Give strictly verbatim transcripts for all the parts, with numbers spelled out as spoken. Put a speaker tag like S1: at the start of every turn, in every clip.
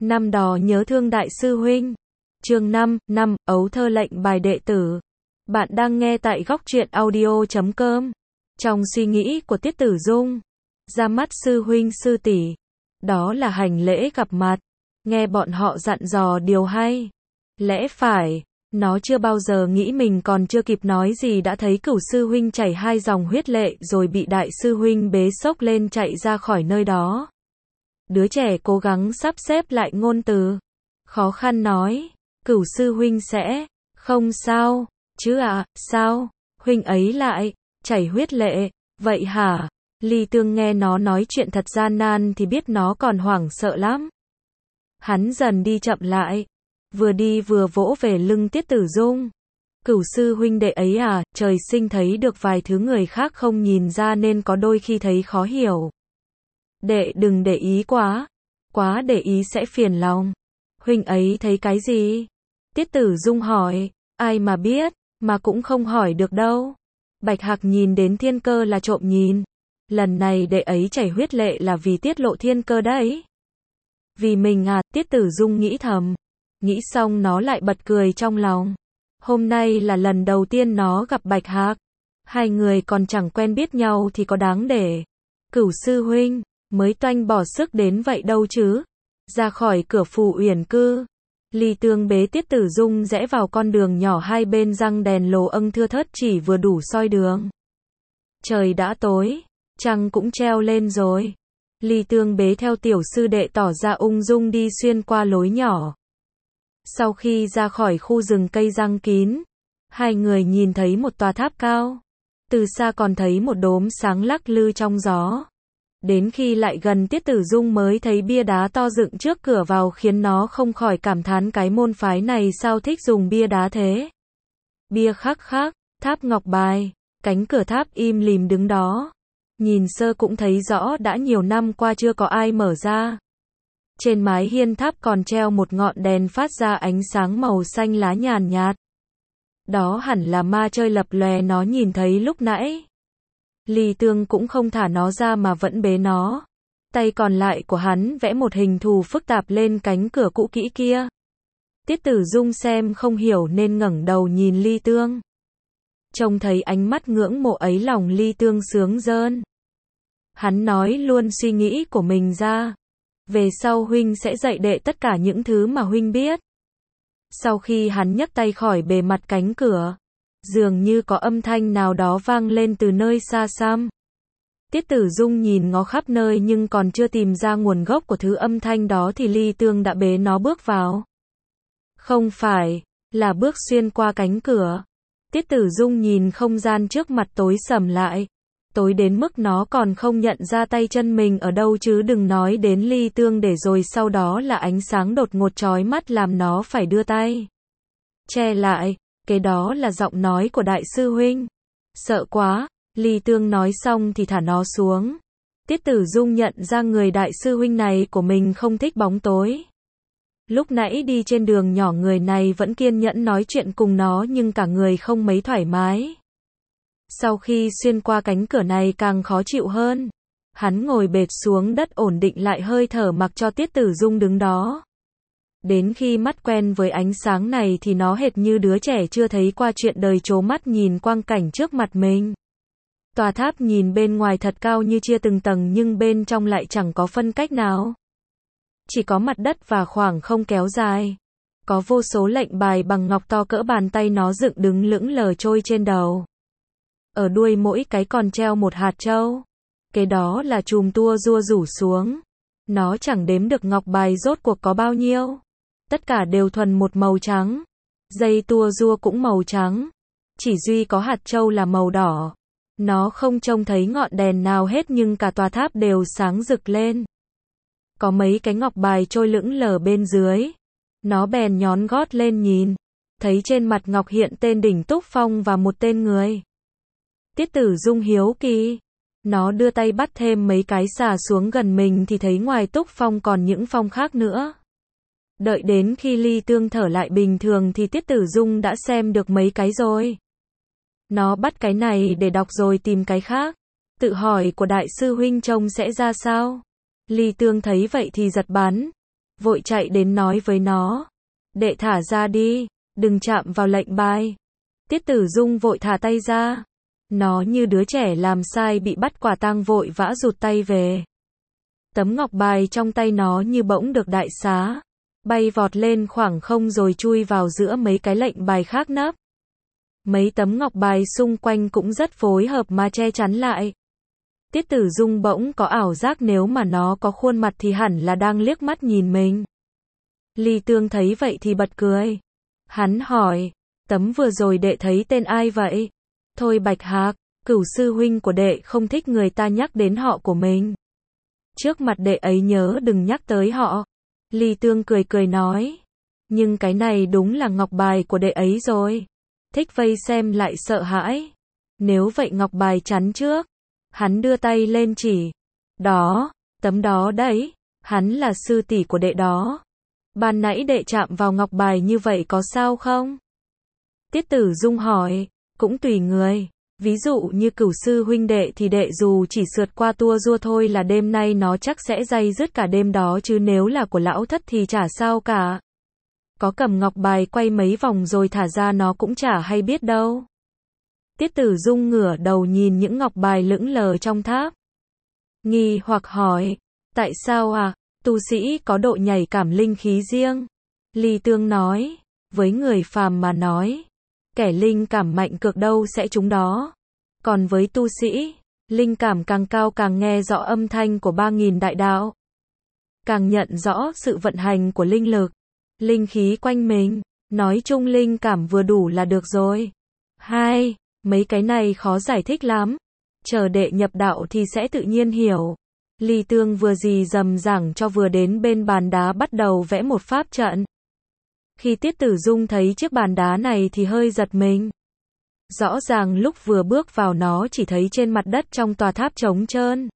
S1: Năm đò nhớ thương đại sư huynh. Chương năm, năm, ấu thơ lệnh bài đệ tử. Bạn đang nghe tại góc truyện audio chấm com. Trong suy nghĩ của Tiết Tử Dung, ra mắt sư huynh sư tỷ, đó là hành lễ gặp mặt, nghe bọn họ dặn dò điều hay. Lẽ phải, nó chưa bao giờ nghĩ mình còn chưa kịp nói gì đã thấy cửu sư huynh chảy hai dòng huyết lệ rồi bị đại sư huynh bế xốc lên chạy ra khỏi nơi đó. Đứa trẻ cố gắng sắp xếp lại ngôn từ, khó khăn nói, cửu sư huynh sẽ, không sao, chứ ạ, à, sao, huynh ấy lại, chảy huyết lệ, vậy hả? Ly Tương nghe nó nói chuyện thật gian nan thì biết nó còn hoảng sợ lắm. Hắn dần đi chậm lại, vừa đi vừa vỗ về lưng Tiết Tử Dung. Cửu sư huynh đệ ấy à, trời sinh thấy được vài thứ người khác không nhìn ra nên có đôi khi thấy khó hiểu. Đệ đừng để ý quá, quá để ý sẽ phiền lòng. Huynh ấy thấy cái gì? Tiết Tử Dung hỏi, ai mà biết, mà cũng không hỏi được đâu. Bạch Hạc nhìn đến thiên cơ là trộm nhìn. Lần này đệ ấy chảy huyết lệ là vì tiết lộ thiên cơ đấy. Vì mình à, Tiết Tử Dung nghĩ thầm. Nghĩ xong nó lại bật cười trong lòng. Hôm nay là lần đầu tiên nó gặp Bạch Hạc. Hai người còn chẳng quen biết nhau thì có đáng để cửu sư huynh mới toanh bỏ sức đến vậy đâu chứ. Ra khỏi cửa Phù Uyển cư, Ly Tương bế Tiết Tử Dung rẽ vào con đường nhỏ hai bên răng đèn lồ âng thưa thớt chỉ vừa đủ soi đường. Trời đã tối, trăng cũng treo lên rồi. Ly Tương bế theo tiểu sư đệ tỏ ra ung dung đi xuyên qua lối nhỏ. Sau khi ra khỏi khu rừng cây răng kín, hai người nhìn thấy một tòa tháp cao. Từ xa còn thấy một đốm sáng lắc lư trong gió. Đến khi lại gần Tiết Tử Dung mới thấy bia đá to dựng trước cửa vào khiến nó không khỏi cảm thán cái môn phái này sao thích dùng bia đá thế. Bia khắc khắc, tháp ngọc bài, cánh cửa tháp im lìm đứng đó. Nhìn sơ cũng thấy rõ đã nhiều năm qua chưa có ai mở ra. Trên mái hiên tháp còn treo một ngọn đèn phát ra ánh sáng màu xanh lá nhàn nhạt. Đó hẳn là ma chơi lập lòe nó nhìn thấy lúc nãy. Ly Tương cũng không thả nó ra mà vẫn bế nó. Tay còn lại của hắn vẽ một hình thù phức tạp lên cánh cửa cũ kỹ kia. Tiết Tử Dung xem không hiểu nên ngẩng đầu nhìn Ly Tương. Trông thấy ánh mắt ngưỡng mộ ấy lòng Ly Tương sướng rơn. Hắn nói luôn suy nghĩ của mình ra. Về sau huynh sẽ dạy đệ tất cả những thứ mà huynh biết. Sau khi hắn nhấc tay khỏi bề mặt cánh cửa, dường như có âm thanh nào đó vang lên từ nơi xa xăm. Tiết Tử Dung nhìn ngó khắp nơi nhưng còn chưa tìm ra nguồn gốc của thứ âm thanh đó thì Ly Tương đã bế nó bước vào. Không phải, là bước xuyên qua cánh cửa. Tiết Tử Dung nhìn không gian trước mặt tối sầm lại. Tối đến mức nó còn không nhận ra tay chân mình ở đâu chứ đừng nói đến Ly Tương để rồi sau đó là ánh sáng đột ngột chói mắt làm nó phải đưa tay che lại. Cái đó là giọng nói của đại sư huynh. Sợ quá, Ly Tương nói xong thì thả nó xuống. Tiết Tử Dung nhận ra người đại sư huynh này của mình không thích bóng tối. Lúc nãy đi trên đường nhỏ người này vẫn kiên nhẫn nói chuyện cùng nó nhưng cả người không mấy thoải mái. Sau khi xuyên qua cánh cửa này càng khó chịu hơn. Hắn ngồi bệt xuống đất ổn định lại hơi thở mặc cho Tiết Tử Dung đứng đó. Đến khi mắt quen với ánh sáng này thì nó hệt như đứa trẻ chưa thấy qua chuyện đời trố mắt nhìn quang cảnh trước mặt mình. Tòa tháp nhìn bên ngoài thật cao như chia từng tầng nhưng bên trong lại chẳng có phân cách nào. Chỉ có mặt đất và khoảng không kéo dài. Có vô số lệnh bài bằng ngọc to cỡ bàn tay nó dựng đứng lững lờ trôi trên đầu. Ở đuôi mỗi cái còn treo một hạt châu. Cái đó là chùm tua rua rủ xuống. Nó chẳng đếm được ngọc bài rốt cuộc có bao nhiêu. Tất cả đều thuần một màu trắng. Dây tua rua cũng màu trắng. Chỉ duy có hạt châu là màu đỏ. Nó không trông thấy ngọn đèn nào hết nhưng cả tòa tháp đều sáng rực lên. Có mấy cái ngọc bài trôi lững lờ bên dưới. Nó bèn nhón gót lên nhìn. Thấy trên mặt ngọc hiện tên Đỉnh Túc Phong và một tên người. Tiết Tử Dung hiếu kỳ. Nó đưa tay bắt thêm mấy cái xà xuống gần mình thì thấy ngoài Túc Phong còn những phong khác nữa. Đợi đến khi Ly Tương thở lại bình thường thì Tiết Tử Dung đã xem được mấy cái rồi. Nó bắt cái này để đọc rồi tìm cái khác. Tự hỏi của đại sư huynh trông sẽ ra sao? Ly Tương thấy vậy thì giật bắn. vội chạy đến nói với nó. Đệ thả ra đi, đừng chạm vào lệnh bài. Tiết Tử Dung vội thả tay ra. Nó như đứa trẻ làm sai bị bắt quả tang vội vã rụt tay về. Tấm ngọc bài trong tay nó như bỗng được đại xá, bay vọt lên khoảng không rồi chui vào giữa mấy cái lệnh bài khác nấp. Mấy tấm ngọc bài xung quanh cũng rất phối hợp mà che chắn lại. Tiết Tử Dung bỗng có ảo giác nếu mà nó có khuôn mặt thì hẳn là đang liếc mắt nhìn mình. Ly Tương thấy vậy thì bật cười. Hắn hỏi, tấm vừa rồi đệ thấy tên ai vậy? Thôi Bạch Hạc, Cửu sư huynh của đệ không thích người ta nhắc đến họ của mình. Trước mặt đệ ấy nhớ đừng nhắc tới họ. Ly Tương cười cười nói. Nhưng cái này đúng là ngọc bài của đệ ấy rồi. Thích vây xem lại sợ hãi. Nếu vậy ngọc bài chắn trước. Hắn đưa tay lên chỉ. Đó, tấm đó đấy. Hắn là sư tỷ của đệ đó. Ban nãy đệ chạm vào ngọc bài như vậy có sao không? Tiết Tử Dung hỏi. Cũng tùy người. Ví dụ như Cửu sư huynh đệ thì đệ dù chỉ sượt qua tua rua thôi là đêm nay nó chắc sẽ day dứt cả đêm đó, chứ nếu là của lão thất thì chả sao cả. Có cầm ngọc bài quay mấy vòng rồi thả ra nó cũng chả hay biết đâu. Tiết Tử Dung ngửa đầu nhìn những ngọc bài lững lờ trong tháp. Nghi hoặc hỏi, tại sao à, tu sĩ có độ nhạy cảm linh khí riêng. Ly Tương nói, với người phàm mà nói, kẻ linh cảm mạnh cực đâu sẽ trúng đó. Còn với tu sĩ, linh cảm càng cao càng nghe rõ âm thanh của ba nghìn đại đạo. Càng nhận rõ sự vận hành của linh lực, linh khí quanh mình. Nói chung linh cảm vừa đủ là được rồi. Hai, mấy cái này khó giải thích lắm. Chờ đệ nhập đạo thì sẽ tự nhiên hiểu. Ly Tương vừa dì dầm giảng cho vừa đến bên bàn đá bắt đầu vẽ một pháp trận. Khi Tiết Tử Dung thấy chiếc bàn đá này thì hơi giật mình. Rõ ràng lúc vừa bước vào nó chỉ thấy trên mặt đất trong tòa tháp trống trơn.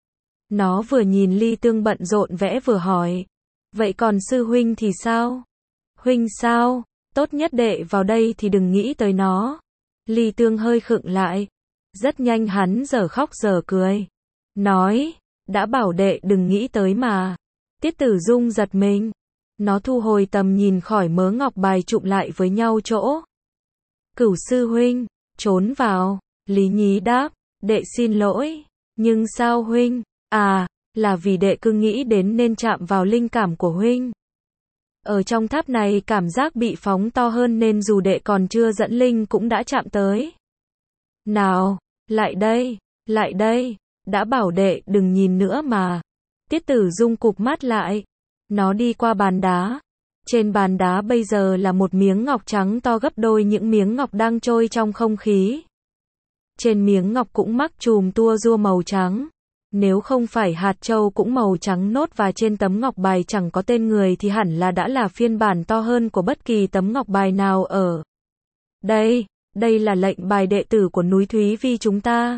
S1: Nó vừa nhìn Ly Tương bận rộn vẽ vừa hỏi. Vậy còn sư huynh thì sao? Huynh sao? Tốt nhất đệ vào đây thì đừng nghĩ tới nó. Ly Tương hơi khựng lại. Rất nhanh hắn giờ khóc giờ cười. Nói, đã bảo đệ đừng nghĩ tới mà. Tiết Tử Dung giật mình. Nó thu hồi tầm nhìn khỏi mớ ngọc bài chụm lại với nhau chỗ. Cửu sư huynh, trốn vào. Lý Nhí đáp, đệ xin lỗi. Nhưng sao huynh? À, là vì đệ cứ nghĩ đến nên chạm vào linh cảm của huynh. Ở trong tháp này cảm giác bị phóng to hơn nên dù đệ còn chưa dẫn linh cũng đã chạm tới. Nào, lại đây, lại đây, đã bảo đệ đừng nhìn nữa mà. Tiết Tử Dung cụp mắt lại. Nó đi qua bàn đá. Trên bàn đá bây giờ là một miếng ngọc trắng to gấp đôi những miếng ngọc đang trôi trong không khí. Trên miếng ngọc cũng mắc chùm tua rua màu trắng. Nếu không phải hạt châu cũng màu trắng nốt và trên tấm ngọc bài chẳng có tên người thì hẳn là đã là phiên bản to hơn của bất kỳ tấm ngọc bài nào ở. Đây, đây là lệnh bài đệ tử của núi Thúy Vi chúng ta.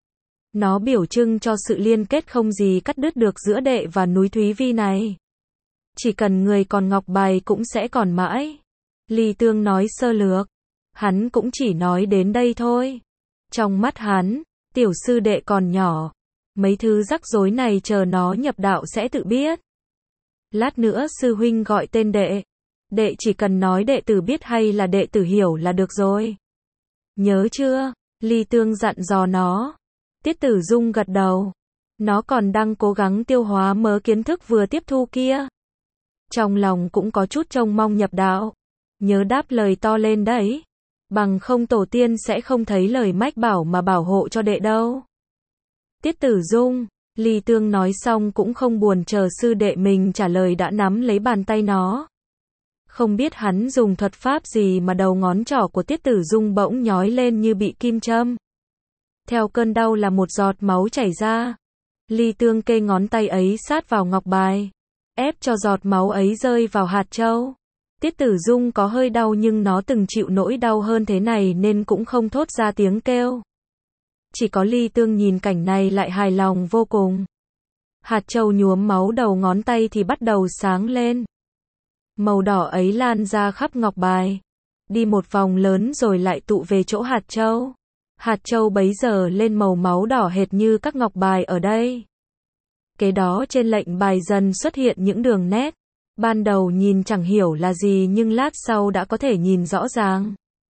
S1: Nó biểu trưng cho sự liên kết không gì cắt đứt được giữa đệ và núi Thúy Vi này. Chỉ cần người còn ngọc bài cũng sẽ còn mãi. Ly Tương nói sơ lược. Hắn cũng chỉ nói đến đây thôi. Trong mắt hắn, tiểu sư đệ còn nhỏ. Mấy thứ rắc rối này chờ nó nhập đạo sẽ tự biết. Lát nữa sư huynh gọi tên đệ. Đệ chỉ cần nói đệ tử biết hay là đệ tử hiểu là được rồi. Nhớ chưa? Ly Tương dặn dò nó. Tiết Tử Dung gật đầu. Nó còn đang cố gắng tiêu hóa mớ kiến thức vừa tiếp thu kia. Trong lòng cũng có chút trông mong nhập đạo. Nhớ đáp lời to lên đấy. Bằng không tổ tiên sẽ không thấy lời mách bảo mà bảo hộ cho đệ đâu. Tiết Tử Dung, Ly Tương nói xong cũng không buồn chờ sư đệ mình trả lời đã nắm lấy bàn tay nó. Không biết hắn dùng thuật pháp gì mà đầu ngón trỏ của Tiết Tử Dung bỗng nhói lên như bị kim châm. Theo cơn đau là một giọt máu chảy ra. Ly Tương kê ngón tay ấy sát vào ngọc bài, ép cho giọt máu ấy rơi vào hạt châu. Tiết Tử Dung có hơi đau nhưng nó từng chịu nỗi đau hơn thế này nên cũng không thốt ra tiếng kêu. Chỉ có Ly Tương nhìn cảnh này lại hài lòng vô cùng. Hạt châu nhuốm máu đầu ngón tay thì bắt đầu sáng lên. Màu đỏ ấy lan ra khắp ngọc bài. Đi một vòng lớn rồi lại tụ về chỗ hạt châu. Hạt châu bấy giờ lên màu máu đỏ hệt như các ngọc bài ở đây. Kế đó trên lệnh bài dần xuất hiện những đường nét. Ban đầu nhìn chẳng hiểu là gì nhưng lát sau đã có thể nhìn rõ ràng.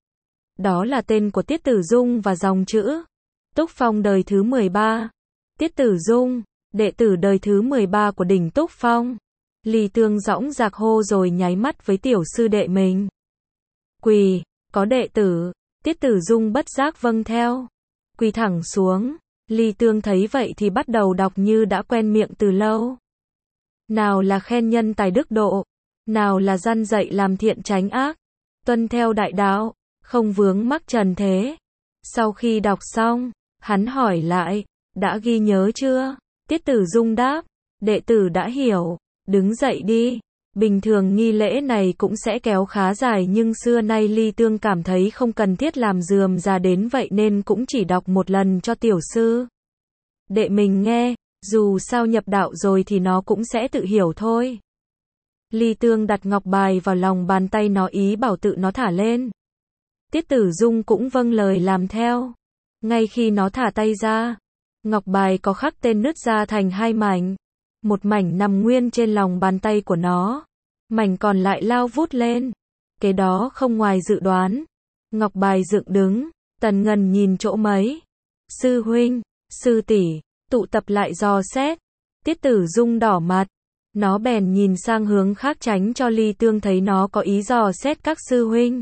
S1: Đó là tên của Tiết Tử Dung và dòng chữ Túc Phong đời thứ mười ba. Tiết Tử Dung, đệ tử đời thứ mười ba của đỉnh Túc Phong. Ly Tương dõng dạc hô rồi nháy mắt với tiểu sư đệ mình. Quỳ, có đệ tử. Tiết Tử Dung bất giác vâng theo. Quỳ thẳng xuống. Ly Tương thấy vậy thì bắt đầu đọc như đã quen miệng từ lâu. Nào là khen nhân tài đức độ, nào là răn dạy làm thiện tránh ác, tuân theo đại đạo, không vướng mắc trần thế. Sau khi đọc xong, hắn hỏi lại, đã ghi nhớ chưa? Tiết Tử Dung đáp, đệ tử đã hiểu, đứng dậy đi. Bình thường nghi lễ này cũng sẽ kéo khá dài nhưng xưa nay Ly Tương cảm thấy không cần thiết làm rườm rà đến vậy nên cũng chỉ đọc một lần cho tiểu sư đệ mình nghe, dù sao nhập đạo rồi thì nó cũng sẽ tự hiểu thôi. Ly Tương đặt ngọc bài vào lòng bàn tay nó ý bảo tự nó thả lên. Tiết Tử Dung cũng vâng lời làm theo. Ngay khi nó thả tay ra, ngọc bài có khắc tên nứt ra thành hai mảnh. Một mảnh nằm nguyên trên lòng bàn tay của nó, mảnh còn lại lao vút lên. Cái đó không ngoài dự đoán. Ngọc bài dựng đứng, Tần Ngần nhìn chỗ mấy sư huynh, sư tỷ tụ tập lại dò xét. Tiết Tử Dung đỏ mặt, nó bèn nhìn sang hướng khác tránh cho Ly Tương thấy nó có ý dò xét các sư huynh.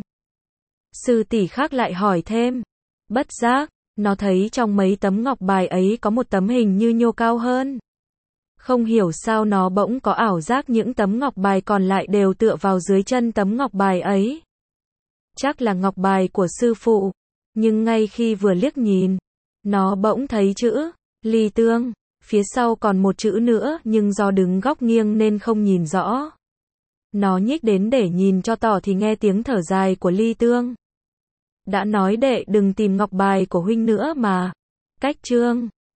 S1: Sư tỷ khác lại hỏi thêm. Bất giác, nó thấy trong mấy tấm ngọc bài ấy có một tấm hình như nhô cao hơn. Không hiểu sao nó bỗng có ảo giác những tấm ngọc bài còn lại đều tựa vào dưới chân tấm ngọc bài ấy. Chắc là ngọc bài của sư phụ. Nhưng ngay khi vừa liếc nhìn, nó bỗng thấy chữ Ly Tương, phía sau còn một chữ nữa nhưng do đứng góc nghiêng nên không nhìn rõ. Nó nhích đến để nhìn cho tỏ thì nghe tiếng thở dài của Ly Tương. Đã nói đệ đừng tìm ngọc bài của huynh nữa mà. Cách chương